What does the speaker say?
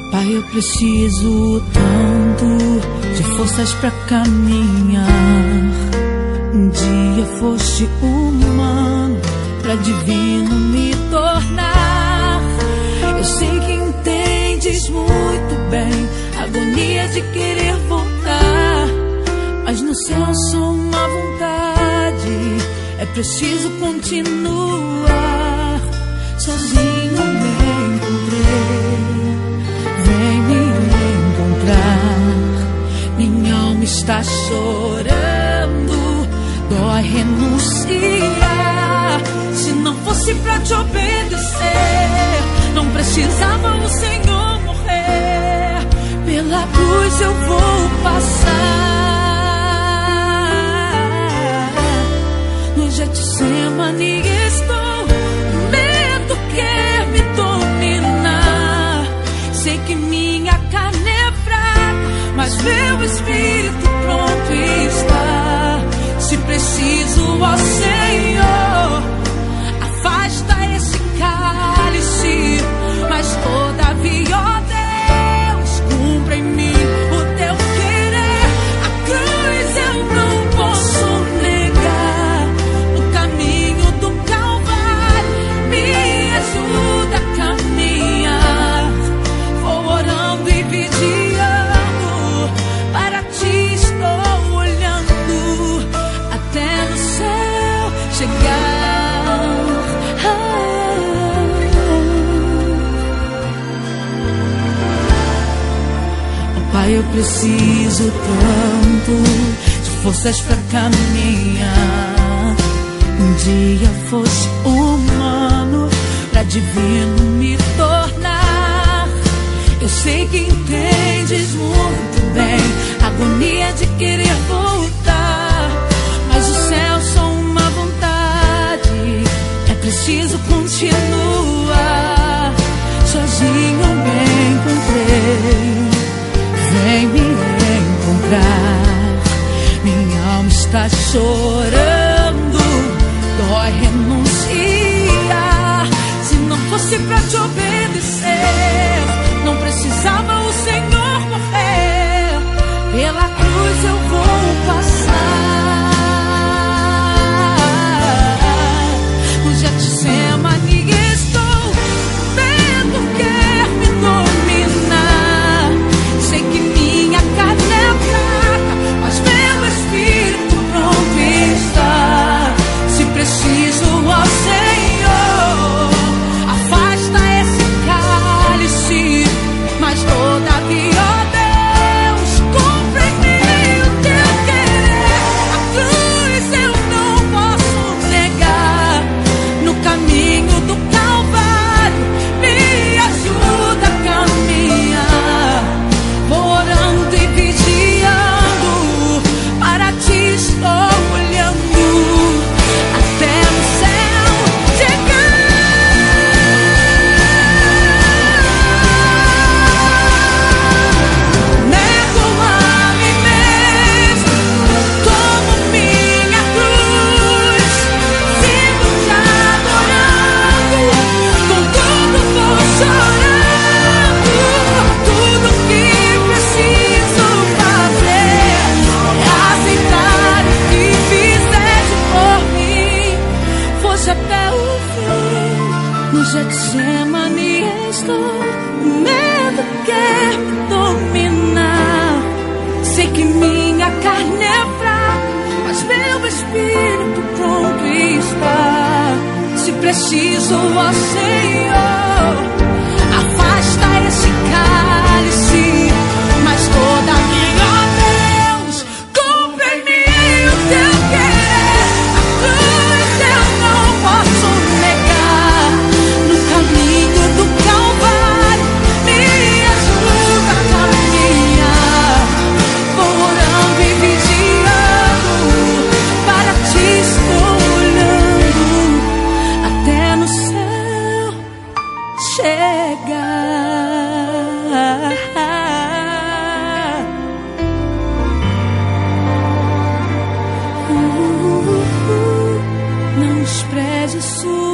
Pai, eu preciso tanto de forças pra caminhar. Um dia foste humano pra divino me tornar. Eu sei que entendes muito bem a agonia de querer voltar, mas no céu só uma vontade, é preciso continuar. Sozinho me encontrei, vem me encontrar. Minha alma está chorando, dói renunciar. Se não fosse pra te obedecer, não precisava o Senhor morrer. Pela cruz eu vou passar. No Getsemane estou, medo quer me dominar. Sei que minha carne é fraca, mas meu espírito pronto está. Se preciso, ó Senhor, afasta esse cálice, mas todavia, ó Deus, cumpra em mim o teu querer. A cruz eu não posso negar. No caminho do Calvário me ajuda a caminhar. Vou orando e vigiando, para ti estou olhando, até no céu chegar. Pai, eu preciso tanto de forças pra caminhar. Um dia foste humano pra divino me tornar. Eu sei que entendes muito bem a agonia de querer voltar, mas o céu só uma vontade, é preciso continuar. Sozinho me encontrei, vem me encontrar. Minha alma está chorando, dói renunciar. Se não fosse pra te obedecer, não precisava o Senhor morrer. Pela cruz eu vou passar. No Getsemane estou, medo quer me dominar. Sei que minha carne é fraca, mas meu espírito pronto está. Se preciso, ó Senhor, afasta esse cálice, mas todavia, ó Deus, cumpre em mim o teu querer. A cruz eu não posso negar. No caminho do Calvário me ajuda a caminhar. Vou orando e vigiando, para ti estou olhando, até no céu chegar. Nego a mim mesmo, tomo minha cruz, sigo te adorando, com tudo vou chorando. Tudo que preciso fazer é aceitar o que fizeste por mim. Fosse até o fim. No Getsemane estou, medo quer me dominar. Sei que minha carne é fraca, mas meu espírito pronto está. Se preciso, ó Senhor, afasta esse cálice, mas todavia, ó Deus, cumpre em mim o teu querer. A cruz eu não posso negar. No caminho do Calvário me ajuda a caminhar. Vou orando e vigiando, para ti estou olhando, até no céu chegar. Não despreze sua